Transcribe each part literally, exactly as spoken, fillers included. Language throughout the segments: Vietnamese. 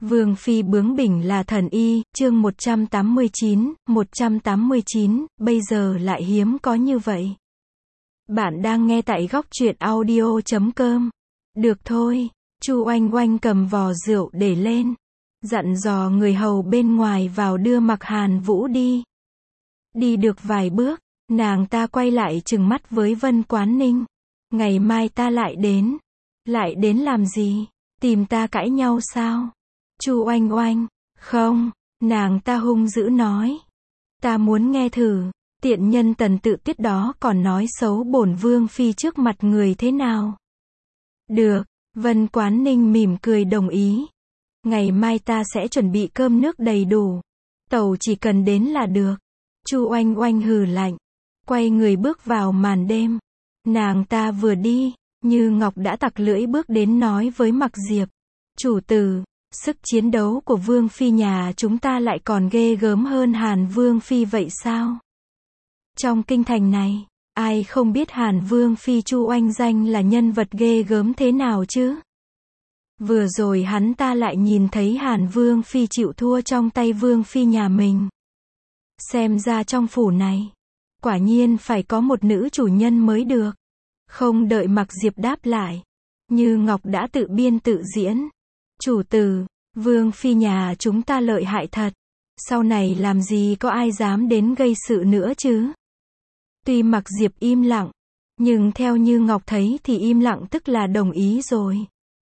Vương phi bướng bỉnh là thần y, chương một trăm tám mươi chín, một trăm tám mươi chín, bây giờ lại hiếm có như vậy. Bạn đang nghe tại góc truyện audio chấm com. Được thôi, Chu Oanh Oanh cầm vò rượu để lên, dặn dò người hầu bên ngoài vào đưa Mặc Hàn Vũ đi. Đi được vài bước, nàng ta quay lại trừng mắt với Vân Quán Ninh. Ngày mai ta lại đến. Lại đến làm gì? Tìm ta cãi nhau sao? Chu Oanh Oanh, không, nàng ta hung dữ nói. Ta muốn nghe thử, tiện nhân Tần Tự Tiết đó còn nói xấu bổn vương phi trước mặt người thế nào. Được, Vân Quán Ninh mỉm cười đồng ý. Ngày mai ta sẽ chuẩn bị cơm nước đầy đủ. Tàu chỉ cần đến là được. Chu Oanh Oanh hừ lạnh, quay người bước vào màn đêm. Nàng ta vừa đi, Như Ngọc đã tặc lưỡi bước đến nói với Mặc Diệp. Chủ tử, sức chiến đấu của Vương phi nhà chúng ta lại còn ghê gớm hơn Hàn Vương phi vậy sao? Trong kinh thành này, ai không biết Hàn Vương phi Chu Oanh danh là nhân vật ghê gớm thế nào chứ? Vừa rồi hắn ta lại nhìn thấy Hàn Vương phi chịu thua trong tay Vương phi nhà mình. Xem ra trong phủ này, quả nhiên phải có một nữ chủ nhân mới được. Không đợi Mặc Diệp đáp lại, Như Ngọc đã tự biên tự diễn. Chủ tử, Vương phi nhà chúng ta lợi hại thật. Sau này làm gì có ai dám đến gây sự nữa chứ? Tuy Mặc Diệp im lặng, nhưng theo Như Ngọc thấy thì im lặng tức là đồng ý rồi.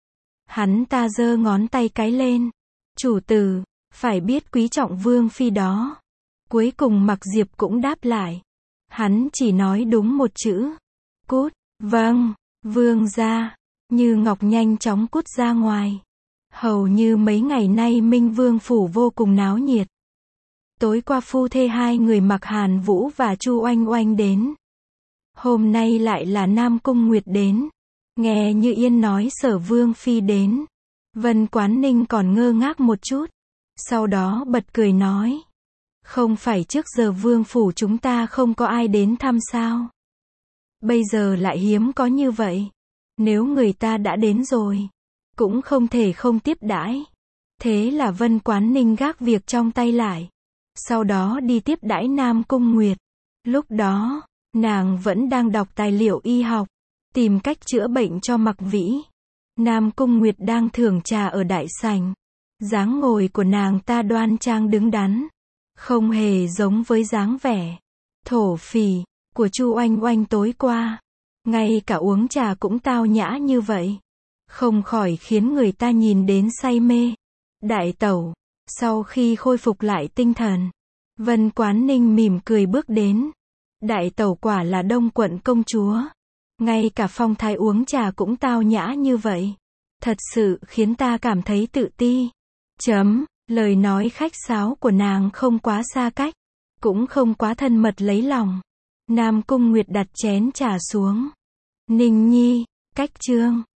Hắn ta giơ ngón tay cái lên. Chủ tử, phải biết quý trọng Vương phi đó. Cuối cùng Mặc Diệp cũng đáp lại. Hắn chỉ nói đúng một chữ. Cút. Vâng, vương gia. Như Ngọc nhanh chóng cút ra ngoài. Hầu như mấy ngày nay Minh Vương phủ vô cùng náo nhiệt. Tối qua phu thê hai người Mặc Hàn Vũ và Chu Oanh Oanh đến. Hôm nay lại là Nam Cung Nguyệt đến. Nghe Như Yên nói Sở Vương phi đến. Vân Quán Ninh còn ngơ ngác một chút. Sau đó bật cười nói. Không phải trước giờ Vương phủ chúng ta không có ai đến thăm sao? Bây giờ lại hiếm có như vậy. Nếu người ta đã đến rồi, cũng không thể không tiếp đãi. Thế là Vân Quán Ninh gác việc trong tay lại. Sau đó đi tiếp đãi Nam Cung Nguyệt. Lúc đó, nàng vẫn đang đọc tài liệu y học, tìm cách chữa bệnh cho Mặc Vĩ. Nam Cung Nguyệt đang thưởng trà ở đại sảnh. Dáng ngồi của nàng ta đoan trang đứng đắn, không hề giống với dáng vẻ thổ phỉ của Chu Oanh Oanh tối qua. Ngay cả uống trà cũng tao nhã như vậy, không khỏi khiến người ta nhìn đến say mê. Đại tẩu, sau khi khôi phục lại tinh thần, Vân Quán Ninh mỉm cười bước đến. Đại tẩu quả là Đông quận công chúa. Ngay cả phong thái uống trà cũng tao nhã như vậy. Thật sự khiến ta cảm thấy tự ti. Chấm, lời nói khách sáo của nàng không quá xa cách, cũng không quá thân mật lấy lòng. Nam Cung Nguyệt đặt chén trà xuống. Ninh nhi, cách chương.